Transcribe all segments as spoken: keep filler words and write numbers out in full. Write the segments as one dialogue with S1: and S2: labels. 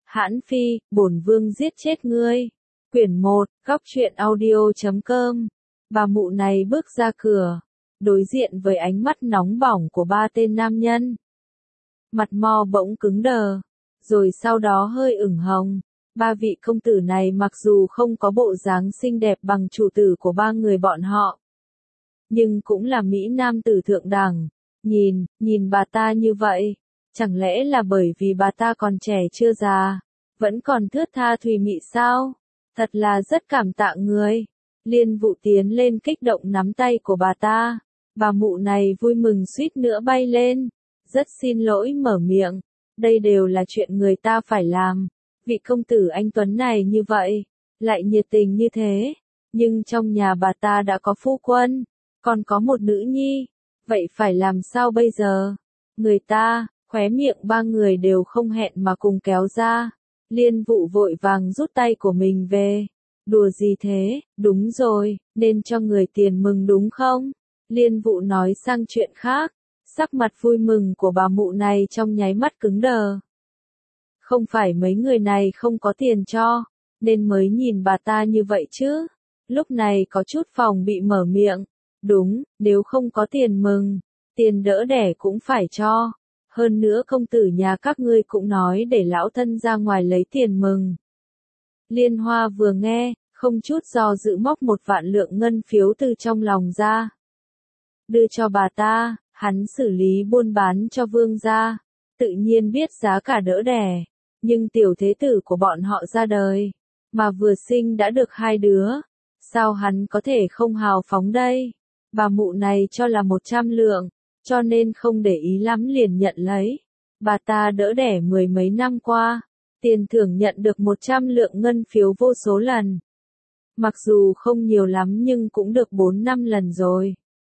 S1: Hãn Phi, bổn vương giết chết ngươi. Quyển một, góc truyện audio chấm com. Bà mụ này bước ra cửa, đối diện với ánh mắt nóng bỏng của ba tên nam nhân. Mặt mo bỗng cứng đờ, rồi sau đó hơi ửng hồng. Ba vị công tử này mặc dù không có bộ dáng xinh đẹp bằng chủ tử của ba người bọn họ, nhưng cũng là mỹ nam tử thượng đẳng. Nhìn, nhìn bà ta như vậy, chẳng lẽ là bởi vì bà ta còn trẻ chưa già, vẫn còn thướt tha thùy mị sao? Thật là rất cảm tạ người. Liên Vũ tiến lên kích động nắm tay của bà ta. Bà mụ này vui mừng suýt nữa bay lên. Rất xin lỗi mở miệng. Đây đều là chuyện người ta phải làm. Vị công tử anh Tuấn này như vậy, lại nhiệt tình như thế. Nhưng trong nhà bà ta đã có phu quân, còn có một nữ nhi. Vậy phải làm sao bây giờ? Người ta, khóe miệng ba người đều không hẹn mà cùng kéo ra. Liên Vũ vội vàng rút tay của mình về. Đùa gì thế? Đúng rồi, nên cho người tiền mừng đúng không? Liên Vũ nói sang chuyện khác. Sắc mặt vui mừng của bà mụ này trong nháy mắt cứng đờ. Không phải mấy người này không có tiền cho, nên mới nhìn bà ta như vậy chứ. Lúc này có chút phòng bị mở miệng. Đúng, nếu không có tiền mừng, tiền đỡ đẻ cũng phải cho. Hơn nữa công tử nhà các ngươi cũng nói để lão thân ra ngoài lấy tiền mừng. Liên Hoa vừa nghe, không chút do dự móc một vạn lượng ngân phiếu từ trong lòng ra. Đưa cho bà ta, hắn xử lý buôn bán cho vương gia. Tự nhiên biết giá cả đỡ đẻ. Nhưng tiểu thế tử của bọn họ ra đời, mà vừa sinh đã được hai đứa. Sao hắn có thể không hào phóng đây? Bà mụ này cho là một trăm lượng, cho nên không để ý lắm liền nhận lấy. Bà ta đỡ đẻ mười mấy năm qua, tiền thưởng nhận được một trăm lượng ngân phiếu vô số lần. Mặc dù không nhiều lắm nhưng cũng được bốn năm lần rồi.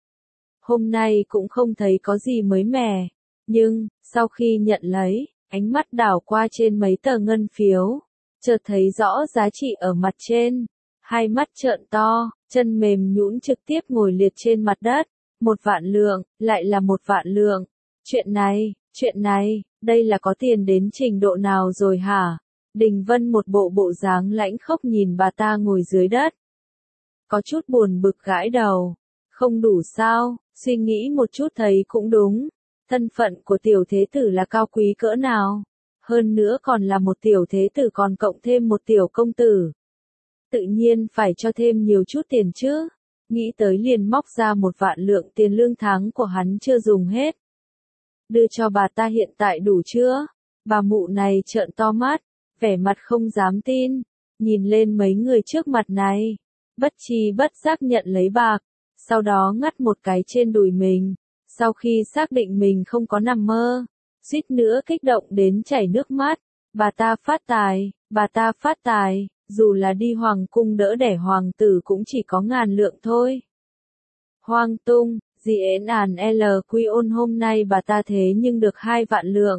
S1: Hôm nay cũng không thấy có gì mới mẻ, nhưng, sau khi nhận lấy, ánh mắt đảo qua trên mấy tờ ngân phiếu, chợt thấy rõ giá trị ở mặt trên. Hai mắt trợn to, chân mềm nhũn trực tiếp ngồi liệt trên mặt đất. Một vạn lượng, lại là một vạn lượng. Chuyện này, chuyện này, đây là có tiền đến trình độ nào rồi hả? Đình Vân một bộ bộ dáng lãnh khốc nhìn bà ta ngồi dưới đất. Có chút buồn bực gãi đầu. Không đủ sao, suy nghĩ một chút thấy cũng đúng. Thân phận của tiểu thế tử là cao quý cỡ nào? Hơn nữa còn là một tiểu thế tử còn cộng thêm một tiểu công tử. Tự nhiên phải cho thêm nhiều chút tiền chứ. Nghĩ tới liền móc ra một vạn lượng tiền lương tháng của hắn chưa dùng hết. Đưa cho bà ta hiện tại đủ chưa? Bà mụ này trợn to mắt, vẻ mặt không dám tin, nhìn lên mấy người trước mặt này. Bất chi bất giác nhận lấy bạc, sau đó ngắt một cái trên đùi mình. Sau khi xác định mình không có nằm mơ, suýt nữa kích động đến chảy nước mắt. Bà ta phát tài, bà ta phát tài. Dù là đi hoàng cung đỡ đẻ hoàng tử cũng chỉ có ngàn lượng thôi. Hoang tung, gì ến àn L quy ôn hôm nay bà ta thế nhưng được hai vạn lượng.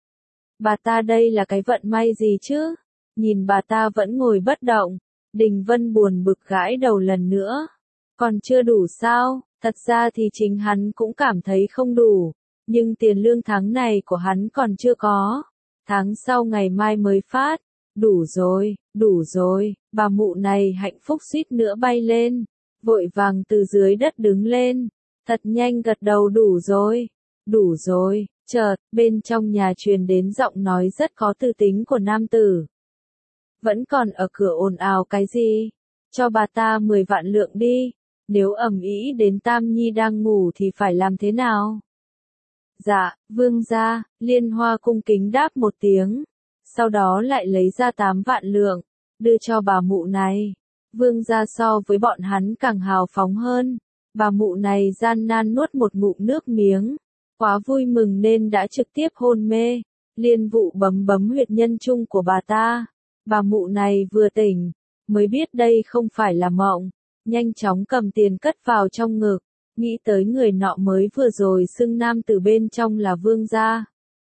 S1: Bà ta đây là cái vận may gì chứ? Nhìn bà ta vẫn ngồi bất động. Đình Vân buồn bực gãi đầu lần nữa. Còn chưa đủ sao? Thật ra thì chính hắn cũng cảm thấy không đủ. Nhưng tiền lương tháng này của hắn còn chưa có. Tháng sau ngày mai mới phát. Đủ rồi, đủ rồi, bà mụ này hạnh phúc suýt nữa bay lên, vội vàng từ dưới đất đứng lên, thật nhanh gật đầu đủ rồi, đủ rồi, chợt, bên trong nhà truyền đến giọng nói rất có tư tính của nam tử. Vẫn còn ở cửa ồn ào cái gì? Cho bà ta mười vạn lượng đi, nếu ầm ĩ đến Tam Nhi đang ngủ thì phải làm thế nào? Dạ, vương gia, Liên Hoa cung kính đáp một tiếng. Sau đó lại lấy ra tám vạn lượng, đưa cho bà mụ này. Vương gia so với bọn hắn càng hào phóng hơn. Bà mụ này gian nan nuốt một ngụm nước miếng. Quá vui mừng nên đã trực tiếp hôn mê. Liên Vũ bấm bấm huyệt nhân trung của bà ta. Bà mụ này vừa tỉnh, mới biết đây không phải là mộng. Nhanh chóng cầm tiền cất vào trong ngực. Nghĩ tới người nọ mới vừa rồi xưng nam từ bên trong là vương gia.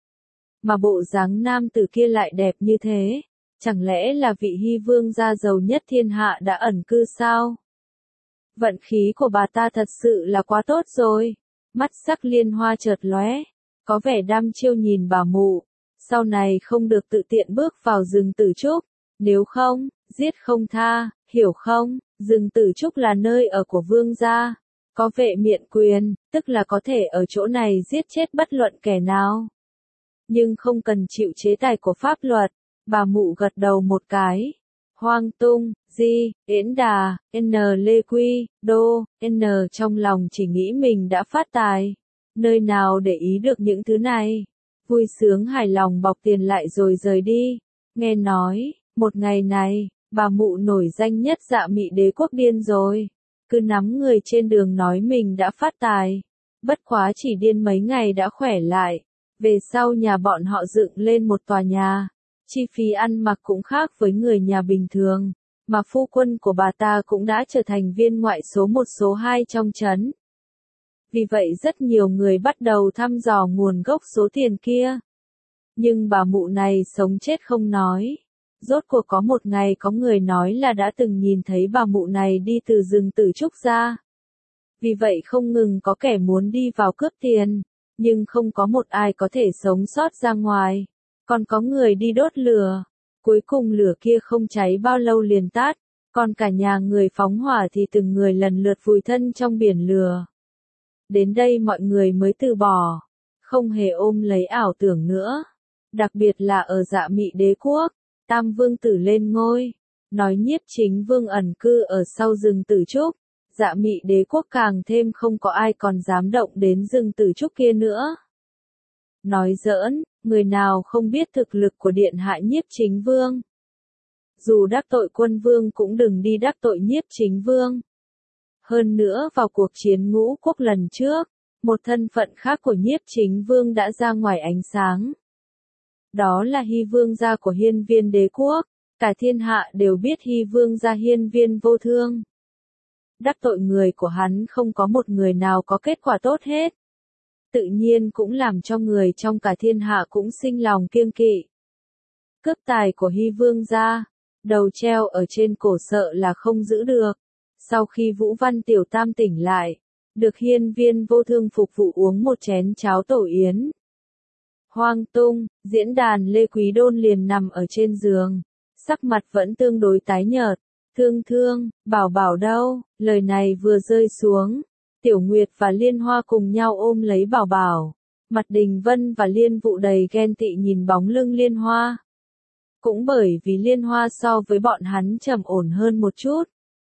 S1: Mà bộ dáng nam tử kia lại đẹp như thế, chẳng lẽ là vị hy vương gia giàu nhất thiên hạ đã ẩn cư sao? Vận khí của bà ta thật sự là quá tốt rồi. Mắt sắc Liên Hoa chợt lóe, có vẻ đăm chiêu nhìn bà mụ. sau này không được tự tiện bước vào rừng Tử Trúc, nếu không, giết không tha, hiểu không? Rừng Tử Trúc là nơi ở của vương gia, có vệ miện quyền, tức là có thể ở chỗ này giết chết bất luận kẻ nào. Nhưng không cần chịu chế tài của pháp luật. Bà mụ gật đầu một cái. Hoang Tung, Di, Yến Đà, N Lê Quy, Đô, N trong lòng chỉ nghĩ mình đã phát tài. Nơi nào để ý được những thứ này. Vui sướng hài lòng bọc tiền lại rồi rời đi. Nghe nói, một ngày này, bà mụ nổi danh nhất Dạ Mị Đế quốc điên rồi. Cứ nắm người trên đường nói mình đã phát tài. Bất quá chỉ điên mấy ngày đã khỏe lại. Về sau nhà bọn họ dựng lên một tòa nhà. Chi phí ăn mặc cũng khác với người nhà bình thường. Mà phu quân của bà ta cũng đã trở thành viên ngoại số một số hai trong trấn. Vì vậy rất nhiều người bắt đầu thăm dò nguồn gốc số tiền kia. Nhưng bà mụ này sống chết không nói. Rốt cuộc có một ngày có người nói là đã từng nhìn thấy bà mụ này đi từ rừng Tử Trúc ra. Vì vậy không ngừng có kẻ muốn đi vào cướp tiền, nhưng không có một ai có thể sống sót ra ngoài. Còn có người đi đốt lửa. Cuối cùng lửa kia không cháy bao lâu liền tắt, còn cả nhà người phóng hỏa thì từng người lần lượt vùi thân trong biển lửa. Đến đây mọi người mới từ bỏ, không hề ôm lấy ảo tưởng nữa. Đặc biệt là ở Dạ Mị Đế quốc, Tam Vương Tử lên ngôi, nói Nhiếp Chính Vương ẩn cư ở sau rừng Tử Trúc. Dạ Mị Đế quốc càng thêm không có ai còn dám động đến rừng Tử Trúc kia nữa. Nói giỡn, người nào không biết thực lực của Điện Hạ Nhiếp Chính Vương. Dù đắc tội Quân Vương cũng đừng đi đắc tội Nhiếp Chính Vương. Hơn nữa vào cuộc chiến Ngũ Quốc lần trước, một thân phận khác của Nhiếp Chính Vương đã ra ngoài ánh sáng. Đó là Hy Vương gia của Hiên Viên Đế quốc, cả thiên hạ đều biết Hy Vương gia Hiên Viên Vô Thương. Đắc tội người của hắn không có một người nào có kết quả tốt hết. Tự nhiên cũng làm cho người trong cả thiên hạ cũng sinh lòng kiêng kỵ. Cướp tài của Hy Vương gia, đầu treo ở trên cổ sợ là không giữ được. Sau khi Vũ Văn Tiểu Tam tỉnh lại, được Hiên Viên Vô Thương phục vụ uống một chén cháo tổ yến. Hoang Tung, diễn đàn Lê Quý Đôn liền nằm ở trên giường, sắc mặt vẫn tương đối tái nhợt. Thương Thương, Bảo Bảo đâu? Lời này vừa rơi xuống, Tiểu Nguyệt và Liên Hoa cùng nhau ôm lấy Bảo Bảo. Mặt Đình Vân và Liên Vụ đầy ghen tị nhìn bóng lưng Liên Hoa. Cũng bởi vì Liên Hoa so với bọn hắn trầm ổn hơn một chút.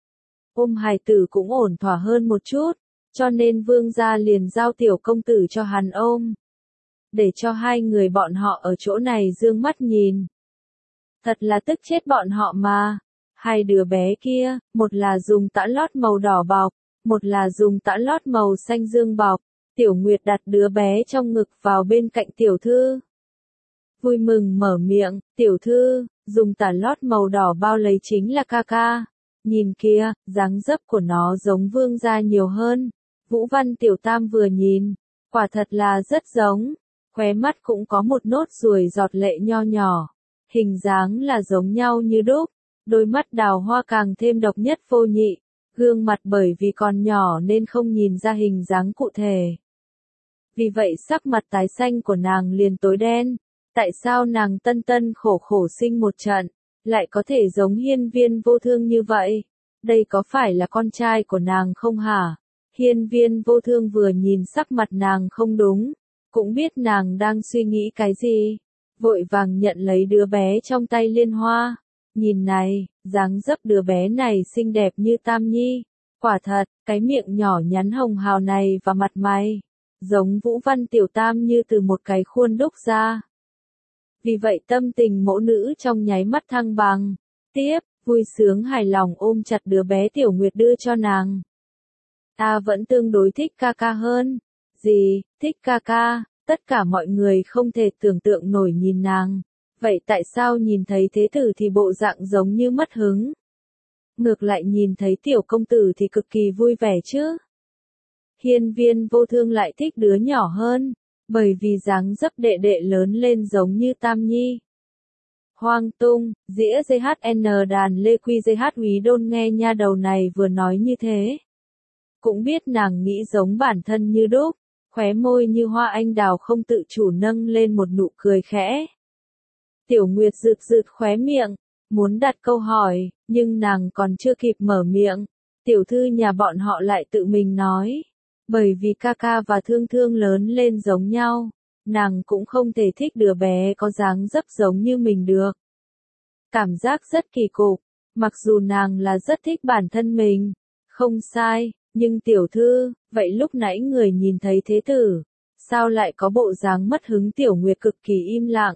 S1: Ôm hài tử cũng ổn thỏa hơn một chút, cho nên vương gia liền giao tiểu công tử cho hắn ôm. Để cho hai người bọn họ ở chỗ này dương mắt nhìn. Thật là tức chết bọn họ mà. Hai đứa bé kia, một là dùng tã lót màu đỏ bọc, một là dùng tã lót màu xanh dương bọc. Tiểu Nguyệt đặt đứa bé trong ngực vào bên cạnh tiểu thư. Vui mừng mở miệng, tiểu thư, dùng tã lót màu đỏ bao lấy chính là ca ca. Nhìn kia, dáng dấp của nó giống vương gia nhiều hơn. Vũ Văn Tiểu Tam vừa nhìn, quả thật là rất giống. Khóe mắt cũng có một nốt ruồi giọt lệ nho nhỏ. Hình dáng là giống nhau như đúc. Đôi mắt đào hoa càng thêm độc nhất vô nhị. Gương mặt bởi vì còn nhỏ nên không nhìn ra hình dáng cụ thể. Vì vậy sắc mặt tái xanh của nàng liền tối đen. Tại sao nàng tân tân khổ khổ sinh một trận, lại có thể giống Hiên Viên Vô Thương như vậy? Đây có phải là con trai của nàng không hả? Hiên Viên Vô Thương vừa nhìn sắc mặt nàng không đúng, cũng biết nàng đang suy nghĩ cái gì. Vội vàng nhận lấy đứa bé trong tay Liên Hoa. Nhìn này, dáng dấp đứa bé này xinh đẹp như Tam Nhi. Quả thật, cái miệng nhỏ nhắn hồng hào này và mặt mày, giống Vũ Văn Tiểu Tam như từ một cái khuôn đúc ra. Vì vậy tâm tình mẫu nữ trong nháy mắt thăng bằng. Tiếp, vui sướng hài lòng ôm chặt đứa bé Tiểu Nguyệt đưa cho nàng. Ta vẫn tương đối thích ca ca hơn. Gì, thích ca ca, tất cả mọi người không thể tưởng tượng nổi nhìn nàng. Vậy tại sao nhìn thấy thế tử thì bộ dạng giống như mất hứng? Ngược lại nhìn thấy tiểu công tử thì cực kỳ vui vẻ chứ? Hiên Viên Vô Thương lại thích đứa nhỏ hơn, bởi vì dáng dấp đệ đệ lớn lên giống như Tam Nhi. Hoang Tung, dĩa giê hát en đàn Lê Quy giê hát Úy Đôn nghe nha đầu này vừa nói như thế. Cũng biết nàng nghĩ giống bản thân như đúc, khóe môi như hoa anh đào không tự chủ nâng lên một nụ cười khẽ. Tiểu Nguyệt rực rực khóe miệng, muốn đặt câu hỏi, nhưng nàng còn chưa kịp mở miệng. Tiểu thư nhà bọn họ lại tự mình nói. Bởi vì ca ca và thương thương lớn lên giống nhau, nàng cũng không thể thích đứa bé có dáng dấp giống như mình được. Cảm giác rất kỳ cục, mặc dù nàng là rất thích bản thân mình. Không sai, nhưng tiểu thư, vậy lúc nãy người nhìn thấy thế tử, sao lại có bộ dáng mất hứng? Tiểu Nguyệt cực kỳ im lặng.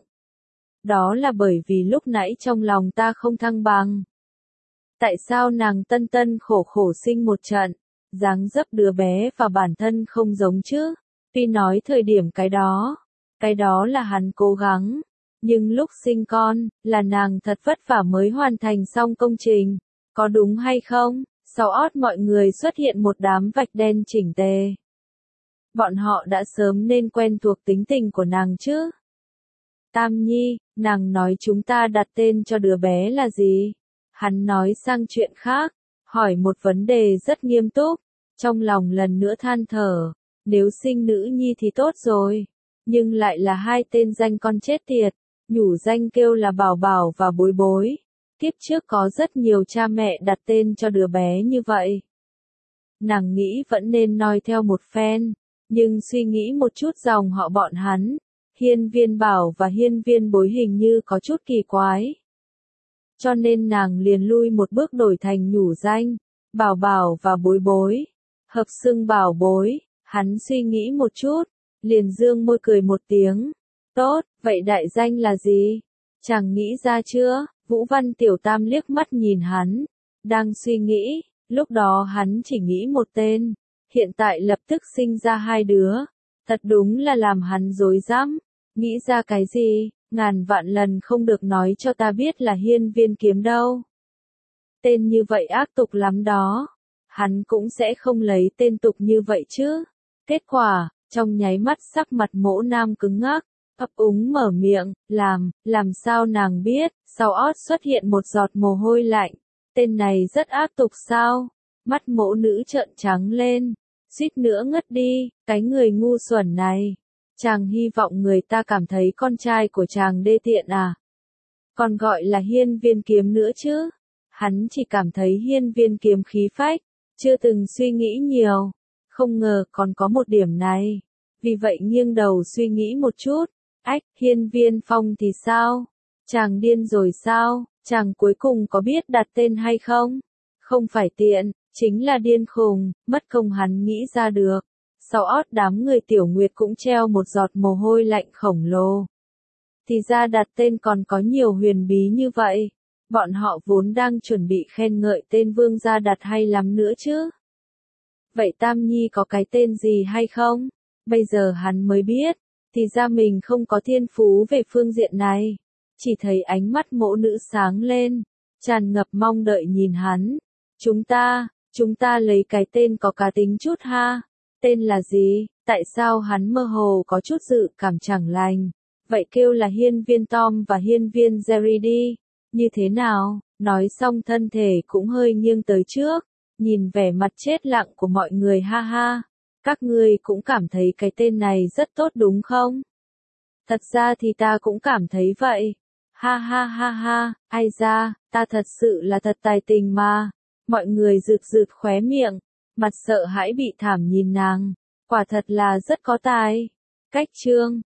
S1: Đó là bởi vì lúc nãy trong lòng ta không thăng bằng. Tại sao nàng tân tân khổ khổ sinh một trận, dáng dấp đứa bé và bản thân không giống chứ? Tuy nói thời điểm cái đó, cái đó là hắn cố gắng, nhưng lúc sinh con, là nàng thật vất vả mới hoàn thành xong công trình, có đúng hay không? Sau ót mọi người xuất hiện một đám vạch đen chỉnh tề. Bọn họ đã sớm nên quen thuộc tính tình của nàng chứ. Tam Nhi, nàng nói chúng ta đặt tên cho đứa bé là gì? Hắn nói sang chuyện khác, hỏi một vấn đề rất nghiêm túc, trong lòng lần nữa than thở, nếu sinh nữ nhi thì tốt rồi, nhưng lại là hai tên danh con chết tiệt, nhủ danh kêu là Bảo Bảo và Bối Bối. Kiếp trước có rất nhiều cha mẹ đặt tên cho đứa bé như vậy. Nàng nghĩ vẫn nên noi theo một phen, nhưng suy nghĩ một chút dòng họ bọn hắn, Hiên Viên Bảo và Hiên Viên Bối hình như có chút kỳ quái. Cho nên nàng liền lui một bước đổi thành nhủ danh, Bảo Bảo và Bối Bối. Hợp xưng Bảo Bối, hắn suy nghĩ một chút, liền dương môi cười một tiếng. Tốt, vậy đại danh là gì? Chàng nghĩ ra chưa? Vũ Văn Tiểu Tam liếc mắt nhìn hắn, đang suy nghĩ, lúc đó hắn chỉ nghĩ một tên, hiện tại lập tức sinh ra hai đứa, thật đúng là làm hắn rối rắm, nghĩ ra cái gì, ngàn vạn lần không được nói cho ta biết là Hiên Viên Kiếm đâu. Tên như vậy ác tục lắm đó, hắn cũng sẽ không lấy tên tục như vậy chứ. Kết quả, trong nháy mắt sắc mặt Mỗ Nam cứng ngắc, ấp úng mở miệng, làm, làm sao nàng biết, sau ót xuất hiện một giọt mồ hôi lạnh, tên này rất ác tục sao? Mắt Mỗ nữ trợn trắng lên, suýt nữa ngất đi, cái người ngu xuẩn này. Chàng hy vọng người ta cảm thấy con trai của chàng đê tiện à? Còn gọi là Hiên Viên Kiếm nữa chứ? Hắn chỉ cảm thấy Hiên Viên Kiếm khí phách, chưa từng suy nghĩ nhiều, không ngờ còn có một điểm này. Vì vậy nghiêng đầu suy nghĩ một chút, ách, Hiên Viên Phong thì sao? Chàng điên rồi sao? Chàng cuối cùng có biết đặt tên hay không? Không phải tiện, chính là điên khùng, mất công hắn nghĩ ra được. Sau ót đám người Tiểu Nguyệt cũng treo một giọt mồ hôi lạnh khổng lồ. Thì ra đặt tên còn có nhiều huyền bí như vậy. Bọn họ vốn đang chuẩn bị khen ngợi tên vương gia đặt hay lắm nữa chứ. Vậy Tam Nhi có cái tên gì hay không? Bây giờ hắn mới biết, thì ra mình không có thiên phú về phương diện này. Chỉ thấy ánh mắt Mỗ nữ sáng lên, tràn ngập mong đợi nhìn hắn. Chúng ta, chúng ta lấy cái tên có cá tính chút ha. Tên là gì? Tại sao hắn mơ hồ có chút dự cảm chẳng lành? Vậy kêu là Hiên Viên Tom và Hiên Viên Jerry đi. Như thế nào? Nói xong thân thể cũng hơi nghiêng tới trước, nhìn vẻ mặt chết lặng của mọi người ha ha. Các ngươi cũng cảm thấy cái tên này rất tốt đúng không? Thật ra thì ta cũng cảm thấy vậy. Ha ha ha ha, ai ra, ta thật sự là thật tài tình mà. Mọi người rực rực khóe miệng, mặt sợ hãi bị thảm nhìn nàng. Quả thật là rất có tài. Cách chương